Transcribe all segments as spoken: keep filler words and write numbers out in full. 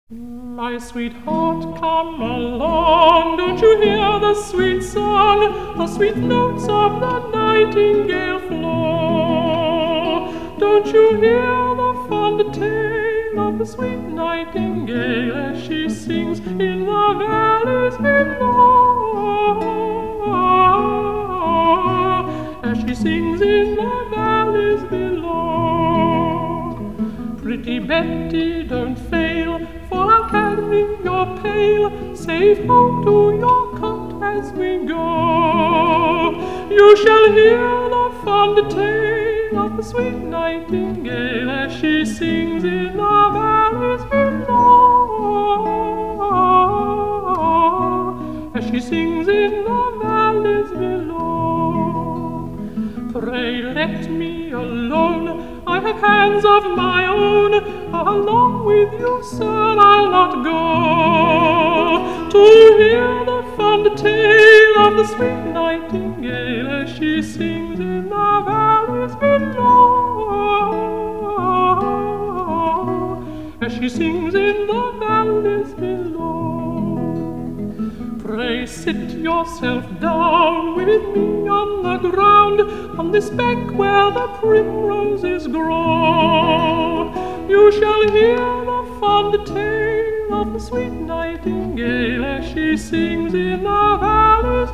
My sweetheart, come along, don't you hear the sweet song, the sweet notes of the nightingale flow? Don't you hear the fond tale of the sweet nightingale as she sings in the valleys below? As she sings in the valleys below. Pretty Betty, don't fail, for I'll carry your pail safe home to your cot as we go. You shall hear the fond tale of the sweet nightingale as she sings in the valleys below. As she sings in the valleys below. Pray let me alone, I have hands of my own. Along with you, sir, I'll not go to hear the fond tale of the sweet nightingale as she sings in the valleys below. As she sings in the valleys below. Pray sit yourself down with me on the ground, on this bank where the primroses grow. You shall hear the fond tale of the sweet nightingale as she sings in the valleys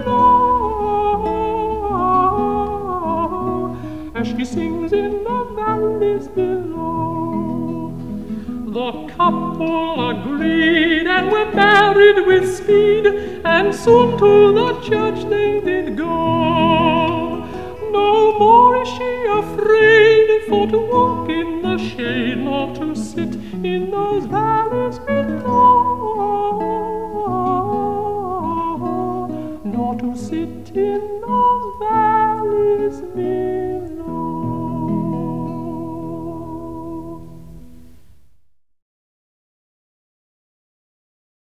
below. As she sings in the valleys below. The couple agreed and were married with speed, and soon to the church they did go. No more is she afraid for to walk in the shade, nor to sit in those valleys below, nor to sit in those valleys